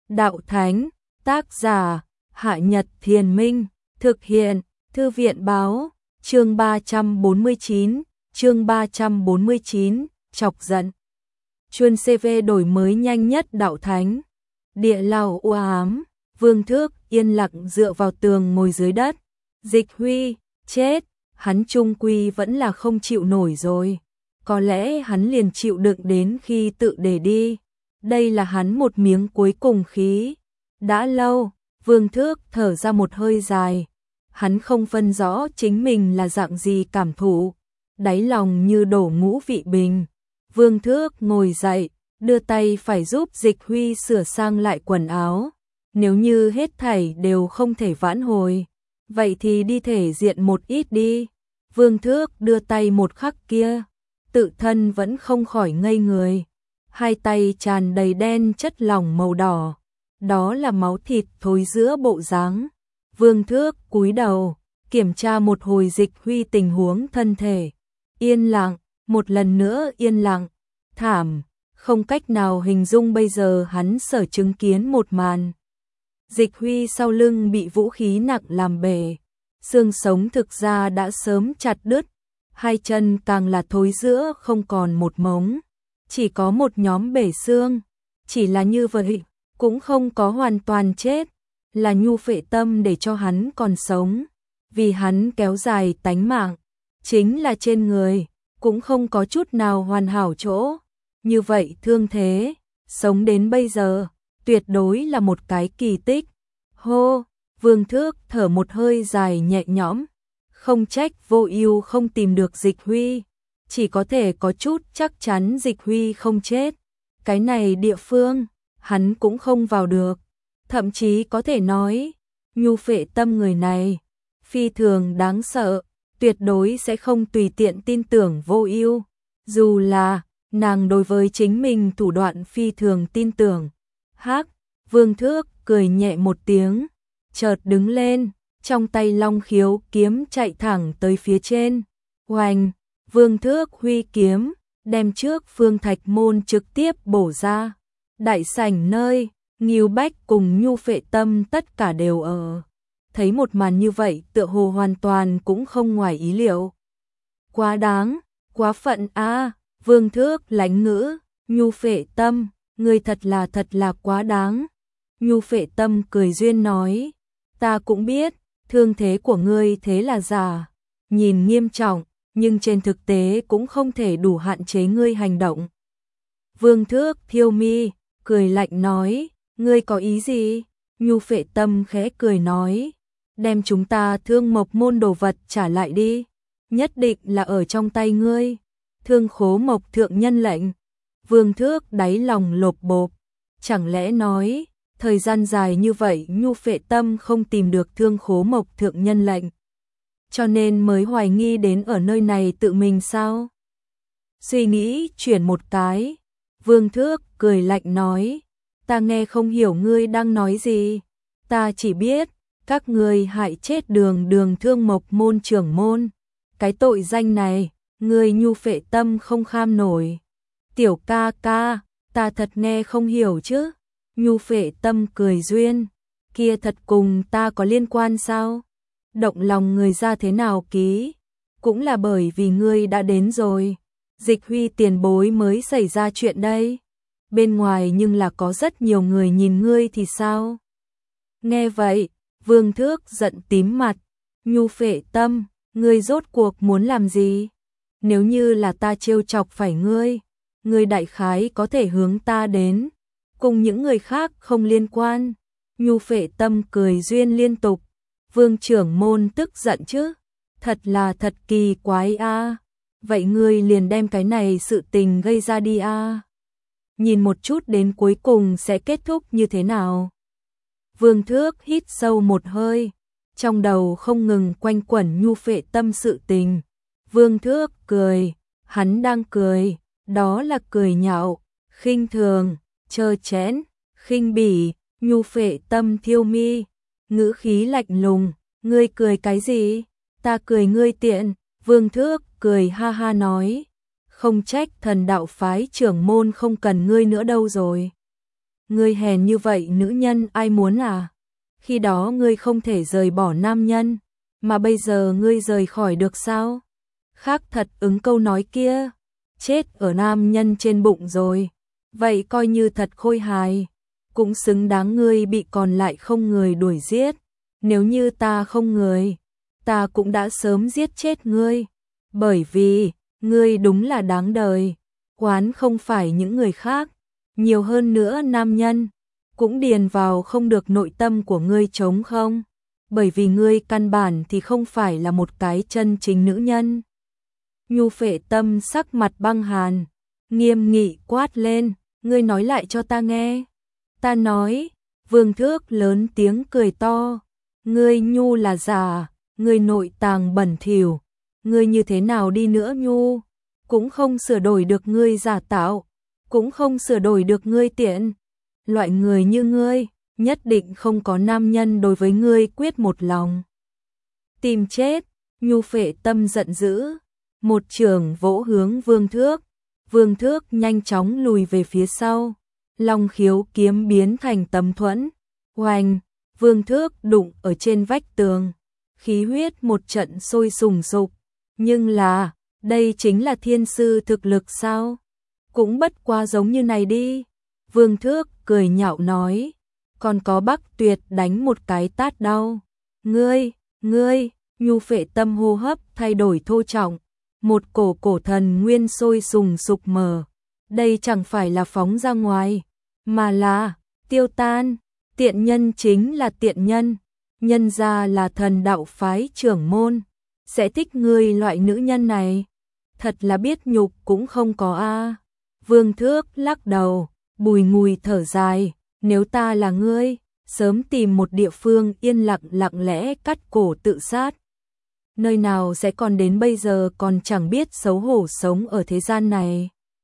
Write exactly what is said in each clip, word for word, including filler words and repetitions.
đạo thánh, tác giả, Hạ Nhật Thiền Minh, thực hiện, Thư viện báo, chương ba trăm bốn mươi chín, chương ba trăm bốn mươi chín, chọc giận. Chuân xê vê đổi mới nhanh nhất đạo thánh. Địa lao u ám, Vương Thước yên lặng dựa vào tường ngồi dưới đất. Dịch Huy, chết, hắn chung quy vẫn là không chịu nổi rồi. Có lẽ hắn liền chịu đựng đến khi tự để đi. Đây là hắn một miếng cuối cùng khí. Đã lâu, Vương Thước thở ra một hơi dài. Hắn không phân rõ chính mình là dạng gì cảm thụ. Đáy lòng như đổ ngũ vị bình. Vương Thước ngồi dậy, đưa tay phải giúp Dịch Huy sửa sang lại quần áo. Nếu như hết thảy đều không thể vãn hồi, vậy thì đi thể diện một ít đi. Vương Thước đưa tay một khắc kia, tự thân vẫn không khỏi ngây người. Hai tay tràn đầy đen chất lỏng màu đỏ, đó là máu thịt thối giữa bộ dáng. Vương Thước cúi đầu, kiểm tra một hồi Dịch Huy tình huống thân thể. Yên lặng, một lần nữa yên lặng, thảm, không cách nào hình dung bây giờ hắn sở chứng kiến một màn. Dịch Huy sau lưng bị vũ khí nặng làm bể, xương sống thực ra đã sớm chặt đứt, hai chân càng là thối giữa không còn một mống, chỉ có một nhóm bể xương. Chỉ là như vậy, cũng không có hoàn toàn chết, là nhu phệ tâm để cho hắn còn sống, vì hắn kéo dài tánh mạng, chính là trên người, cũng không có chút nào hoàn hảo chỗ. Như vậy thương thế, sống đến bây giờ, tuyệt đối là một cái kỳ tích. Hô, Vương Thước thở một hơi dài nhẹ nhõm, không trách Vô Ưu không tìm được Dịch Huy, chỉ có thể có chút chắc chắn Dịch Huy không chết. Cái này địa phương, hắn cũng không vào được, thậm chí có thể nói, nhu phệ tâm người này, phi thường đáng sợ, tuyệt đối sẽ không tùy tiện tin tưởng Vô Ưu, dù là nàng đối với chính mình thủ đoạn phi thường tin tưởng. Hắc, Vương Thước cười nhẹ một tiếng, chợt đứng lên, trong tay Long Khiếu kiếm chạy thẳng tới phía trên. Oanh, Vương Thước huy kiếm, đem trước Phương Thạch môn trực tiếp bổ ra. Đại sảnh nơi, Ngưu Bách cùng nhu phệ tâm tất cả đều ở. Thấy một màn như vậy tựa hồ hoàn toàn cũng không ngoài ý liệu. Quá đáng, quá phận a. Vương Thước lãnh ngữ, nhu phệ tâm, ngươi thật là thật là quá đáng. Nhu phệ tâm cười duyên nói, ta cũng biết, thương thế của ngươi thế là giả, nhìn nghiêm trọng, nhưng trên thực tế cũng không thể đủ hạn chế ngươi hành động. Vương Thước thiêu mi, cười lạnh nói, ngươi có ý gì? Nhu phệ tâm khẽ cười nói, đem chúng ta Thương Mộc môn đồ vật trả lại đi, nhất định là ở trong tay ngươi. Thương Khố Mộc thượng nhân lệnh. Vương Thước đáy lòng lột bột, chẳng lẽ nói, thời gian dài như vậy nhu phệ tâm không tìm được Thương Khố Mộc thượng nhân lệnh, cho nên mới hoài nghi đến ở nơi này tự mình sao? Suy nghĩ chuyển một cái, Vương Thước cười lạnh nói, ta nghe không hiểu ngươi đang nói gì, ta chỉ biết, các ngươi hại chết đường đường Thương Mộc môn trưởng môn, cái tội danh này, ngươi nhu phệ tâm không kham nổi. Tiểu ca ca, ta thật nghe không hiểu chứ. Nhu phệ tâm cười duyên, kia thật cùng ta có liên quan sao? Động lòng người ra thế nào ký, cũng là bởi vì ngươi đã đến rồi. Dịch Huy tiền bối mới xảy ra chuyện đây. Bên ngoài nhưng là có rất nhiều người nhìn ngươi thì sao? Nghe vậy, Vương Thước giận tím mặt. Nhu phệ tâm, ngươi rốt cuộc muốn làm gì? Nếu như là ta trêu chọc phải ngươi, ngươi đại khái có thể hướng ta đến, cùng những người khác không liên quan. Nhu phệ tâm cười duyên liên tục. Vương trưởng môn tức giận chứ, thật là thật kỳ quái a. Vậy ngươi liền đem cái này sự tình gây ra đi a. Nhìn một chút đến cuối cùng sẽ kết thúc như thế nào. Vương Thước hít sâu một hơi, trong đầu không ngừng quanh quẩn nhu phệ tâm sự tình. Vương Thước cười, hắn đang cười, đó là cười nhạo, khinh thường, trơ chẽn, khinh bỉ. Nhu phệ tâm thiêu mi, ngữ khí lạnh lùng, ngươi cười cái gì? Ta cười ngươi tiện. Vương Thước cười ha ha nói, không trách thần đạo phái trưởng môn không cần ngươi nữa đâu rồi. ngươi hèn như vậy nữ nhân ai muốn à? Khi đó ngươi không thể rời bỏ nam nhân, mà bây giờ ngươi rời khỏi được sao? Khác thật ứng câu nói kia, chết ở nam nhân trên bụng rồi, vậy coi như thật khôi hài, cũng xứng đáng ngươi bị còn lại không người đuổi giết, nếu như ta không người, ta cũng đã sớm giết chết ngươi, bởi vì, ngươi đúng là đáng đời, oán không phải những người khác, nhiều hơn nữa nam nhân, cũng điền vào không được nội tâm của ngươi trống không, bởi vì ngươi căn bản thì không phải là một cái chân chính nữ nhân. Nhu Phệ Tâm sắc mặt băng hàn, nghiêm nghị quát lên, ngươi nói lại cho ta nghe. Ta nói, Vương Thước lớn tiếng cười to, ngươi Nhu là giả, ngươi nội tàng bẩn thỉu, ngươi như thế nào đi nữa Nhu, cũng không sửa đổi được ngươi giả tạo, cũng không sửa đổi được ngươi tiện. Loại người như ngươi, nhất định không có nam nhân đối với ngươi quyết một lòng. Tìm chết, Nhu Phệ Tâm giận dữ, một trường vỗ hướng Vương Thước, Vương Thước nhanh chóng lùi về phía sau, Long Khiếu kiếm biến thành tấm thuẫn, oanh, Vương Thước đụng ở trên vách tường, khí huyết một trận sôi sùng sục, nhưng là, đây chính là thiên sư thực lực sao? Cũng bất quá giống như này đi. Vương Thước cười nhạo nói, còn có Bắc Tuyệt đánh một cái tát đau. Ngươi, ngươi, Nhu Phệ Tâm hô hấp thay đổi thô trọng, một cổ cổ thần nguyên sôi sùng sục mờ. Đây chẳng phải là phóng ra ngoài, mà là tiêu tan, tiện nhân chính là tiện nhân, nhân ra là thần đạo phái trưởng môn, sẽ thích ngươi loại nữ nhân này. Thật là biết nhục cũng không có a. Vương Thước lắc đầu, bùi ngùi thở dài, nếu ta là ngươi, sớm tìm một địa phương yên lặng lặng lẽ cắt cổ tự sát. Nơi nào sẽ còn đến bây giờ còn chẳng biết xấu hổ sống ở thế gian này.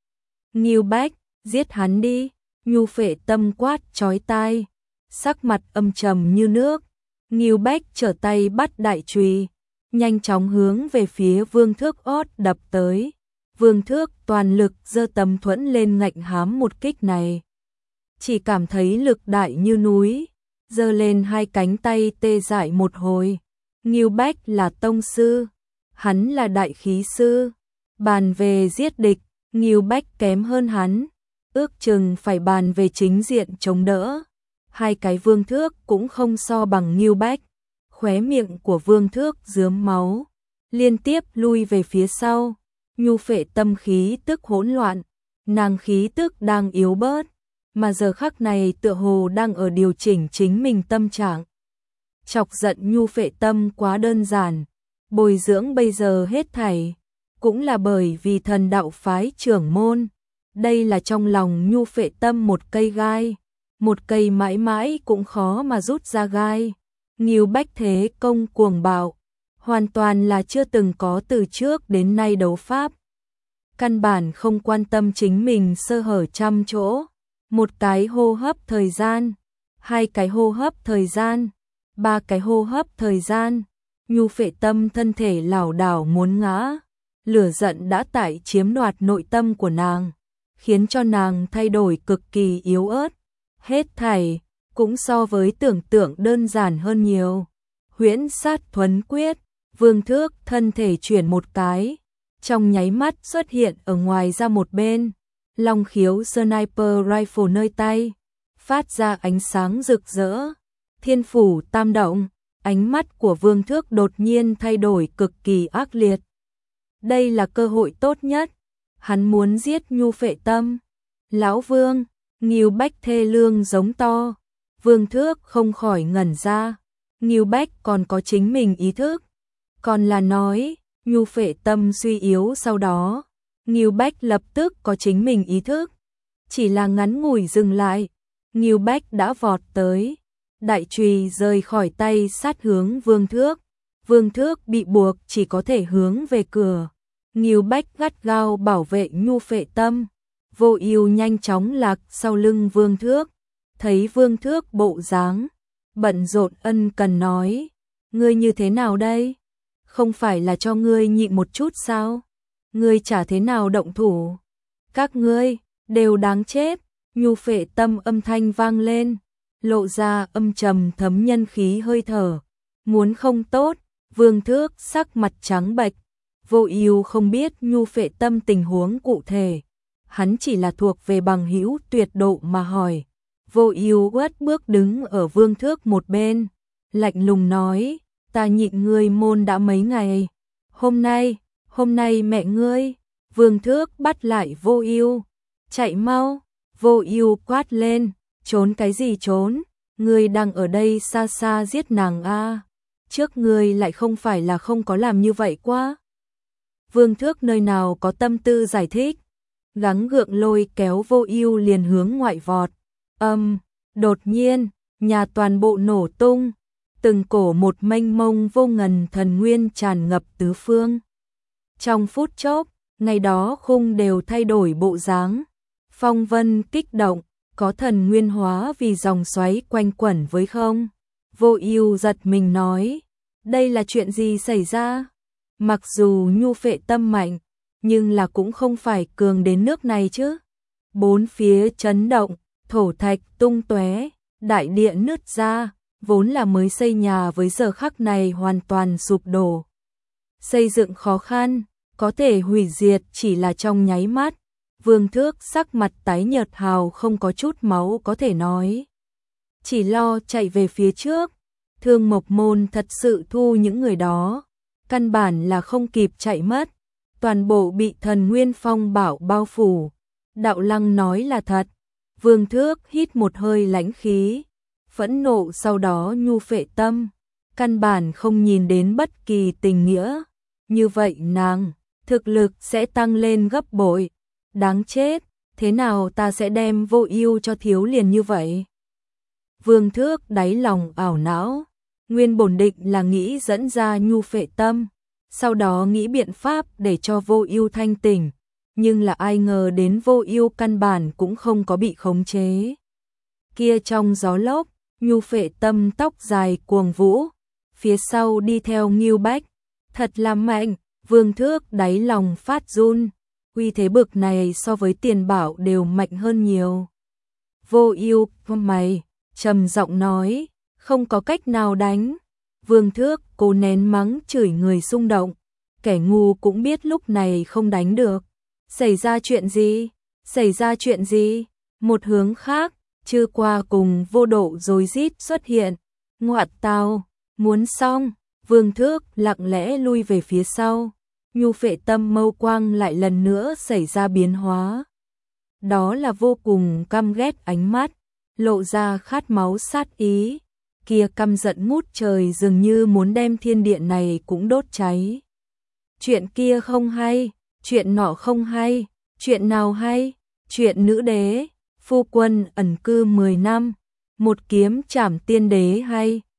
Ngưu Bách, giết hắn đi, Nhu Phệ Tâm quát chói tai, sắc mặt âm trầm như nước. Ngưu Bách trở tay bắt đại chùy, nhanh chóng hướng về phía Vương Thước ót đập tới. Vương Thước toàn lực giơ tấm thuẫn lên ngạnh hám một kích này. Chỉ cảm thấy lực đại như núi, giơ lên hai cánh tay tê dại một hồi. Ngưu Bách là tông sư, hắn là đại khí sư, bàn về giết địch, Ngưu Bách kém hơn hắn, ước chừng phải bàn về chính diện chống đỡ. Hai cái Vương Thước cũng không so bằng Ngưu Bách, khóe miệng của Vương Thước rướm máu, liên tiếp lui về phía sau. Nhu Phệ Tâm khí tức hỗn loạn, nàng khí tức đang yếu bớt, mà giờ khắc này tựa hồ đang ở điều chỉnh chính mình tâm trạng. Chọc giận Nhu Phệ Tâm quá đơn giản, bồi dưỡng bây giờ hết thảy, cũng là bởi vì thần đạo phái trưởng môn. Đây là trong lòng Nhu Phệ Tâm một cây gai, một cây mãi mãi cũng khó mà rút ra gai. Ngưu Bách thế công cuồng bạo, hoàn toàn là chưa từng có từ trước đến nay đấu pháp. Căn bản không quan tâm chính mình sơ hở trăm chỗ, một cái hô hấp thời gian, hai cái hô hấp thời gian, ba cái hô hấp thời gian, Nhu Phệ Tâm thân thể lảo đảo muốn ngã, lửa giận đã tại chiếm đoạt nội tâm của nàng, khiến cho nàng thay đổi cực kỳ yếu ớt, hết thảy cũng so với tưởng tượng đơn giản hơn nhiều. Huyễn Sát Thuấn Quyết, Vương Thước thân thể chuyển một cái, trong nháy mắt xuất hiện ở ngoài ra một bên, Long Khiếu Sniper Rifle nơi tay, phát ra ánh sáng rực rỡ. Thiên phủ tam động, ánh mắt của Vương Thước đột nhiên thay đổi cực kỳ ác liệt. Đây là cơ hội tốt nhất, hắn muốn giết Nhu Phệ Tâm. Lão Vương, Ngưu Bách thê lương giống to, Vương Thước không khỏi ngẩn ra, Ngưu Bách còn có chính mình ý thức, còn là nói, Nhu Phệ Tâm suy yếu sau đó, Ngưu Bách lập tức có chính mình ý thức, chỉ là ngắn ngủi dừng lại, Ngưu Bách đã vọt tới, đại chùy rời khỏi tay sát hướng Vương Thước, Vương Thước bị buộc chỉ có thể hướng về cửa, Ngưu Bách gắt gao bảo vệ Nhu Phệ Tâm, Vô Ưu nhanh chóng lạc sau lưng Vương Thước, thấy Vương Thước bộ dáng bận rộn ân cần nói, ngươi như thế nào đây? Không phải là cho ngươi nhịn một chút sao? Ngươi chả thế nào động thủ. Các ngươi đều đáng chết. Nhu Phệ Tâm âm thanh vang lên, lộ ra âm trầm thấm nhân khí hơi thở. Muốn không tốt, Vương Thước sắc mặt trắng bệch. Vô Ưu không biết Nhu Phệ Tâm tình huống cụ thể, hắn chỉ là thuộc về bằng hữu tuyệt độ mà hỏi. Vô Ưu uất bước đứng ở Vương Thước một bên, lạnh lùng nói, ta nhịn ngươi môn đã mấy ngày. Hôm nay, hôm nay mẹ ngươi. Vương Thước bắt lại Vô Ưu, chạy mau. Vô Ưu quát lên, trốn cái gì trốn, ngươi đang ở đây xa xa giết nàng a. Trước ngươi lại không phải là không có làm như vậy quá. Vương Thước nơi nào có tâm tư giải thích, gắng gượng lôi kéo Vô Ưu liền hướng ngoại vọt. Âm, đột nhiên, nhà toàn bộ nổ tung, từng cổ một mênh mông vô ngần thần nguyên tràn ngập tứ phương. Trong phút chốc, ngày đó khung đều thay đổi bộ dáng. Phong vân kích động, có thần nguyên hóa vì dòng xoáy quanh quẩn với không. Vô Ưu giật mình nói, đây là chuyện gì xảy ra? Mặc dù Nhu Phệ Tâm mạnh, nhưng là cũng không phải cường đến nước này chứ. Bốn phía chấn động, thổ thạch tung tóe, đại địa nứt ra, vốn là mới xây nhà với giờ khắc này hoàn toàn sụp đổ. Xây dựng khó khăn, có thể hủy diệt chỉ là trong nháy mắt. Vương Thước sắc mặt tái nhợt hào không có chút máu có thể nói. Chỉ lo chạy về phía trước, Thương Mộc Môn thật sự thu những người đó. Căn bản là không kịp chạy mất, toàn bộ bị thần nguyên phong bảo bao phủ. Đạo Lăng nói là thật. Vương Thước hít một hơi lãnh khí, phẫn nộ sau đó Nhu Phệ Tâm, căn bản không nhìn đến bất kỳ tình nghĩa. Như vậy nàng, thực lực sẽ tăng lên gấp bội. Đáng chết, thế nào ta sẽ đem Vô Ưu cho thiếu liền như vậy? Vương Thước đáy lòng ảo não, nguyên bổn định là nghĩ dẫn ra Nhu Phệ Tâm, sau đó nghĩ biện pháp để cho Vô Ưu thanh tỉnh, nhưng là ai ngờ đến Vô Ưu căn bản cũng không có bị khống chế. Kia trong gió lốc, Nhu Phệ Tâm tóc dài cuồng vũ, phía sau đi theo Ngưu Bách, thật là mạnh. Vương Thước đáy lòng phát run, uy thế bực này so với Tiền Bảo đều mạnh hơn nhiều. Vô Ưu, mày, trầm giọng nói, không có cách nào đánh. Vương Thước cố nén mắng chửi người xung động, kẻ ngu cũng biết lúc này không đánh được. Xảy ra chuyện gì? Xảy ra chuyện gì? Một hướng khác, Chư Qua cùng Vô Độ rối rít xuất hiện. Ngoạt tào, muốn xong. Vương Thước lặng lẽ lui về phía sau. Nhu Phệ Tâm mâu quang lại lần nữa xảy ra biến hóa. Đó là vô cùng căm ghét ánh mắt, lộ ra khát máu sát ý. Kia căm giận ngút trời dường như muốn đem thiên địa này cũng đốt cháy. Chuyện kia không hay, chuyện nọ không hay, chuyện nào hay? Chuyện nữ đế, phu quân ẩn cư mười năm, một kiếm trảm tiên đế hay?